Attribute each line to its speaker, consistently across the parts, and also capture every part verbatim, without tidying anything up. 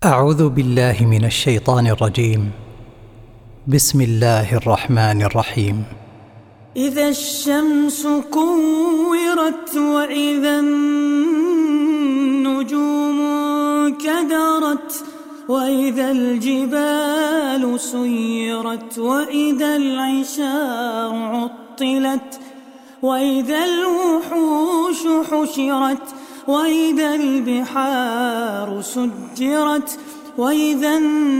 Speaker 1: أعوذ بالله من الشيطان الرجيم. بسم الله الرحمن الرحيم.
Speaker 2: إذا الشمس كورت وإذا النجوم انكدرت وإذا الجبال سيرت وإذا العشار عطلت وإذا الوحوش حشرت وإذا البحار سجرت وإذا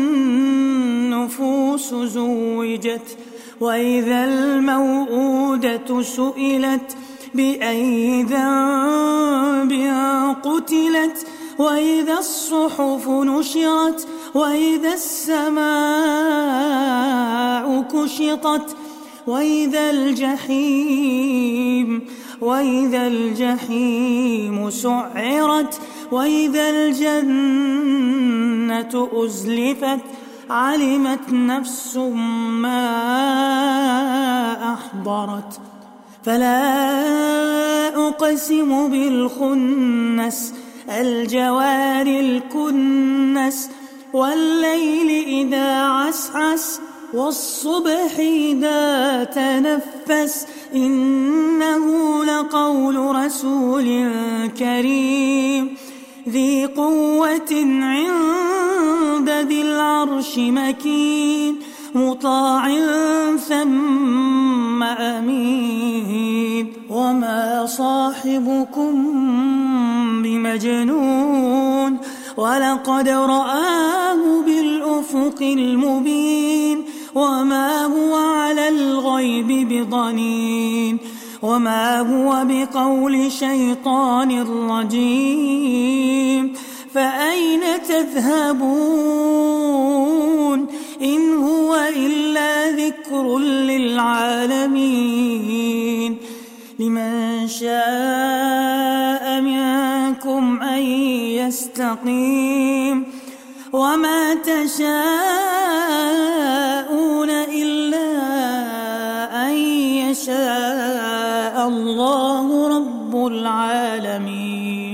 Speaker 2: النفوس زوجت وإذا الموءودة سئلت بأي ذنب قتلت وإذا الصحف نشرت وإذا السماء كشطت وإذا الجحيم وإذا الجحيم سعرت وإذا الجنة أزلفت علمت نفس ما أحضرت فلا أقسم بالخنس الجوار الكنس والليل إذا عسعس والصبح إذا تنفس إنه لقول رسول كريم ذي قوة عند ذي العرش مكين مطاع ثم أمين وما صاحبكم بمجنون ولقد رآه بالأفق المبين وما هو على الغيب بضنين وما هو بقول شيطان رجيم فأين تذهبون إن هو إلا ذكر للعالمين لمن شاء منكم أن يستقيم وما تشاءون إلا أن يشاء الله رب العالمين.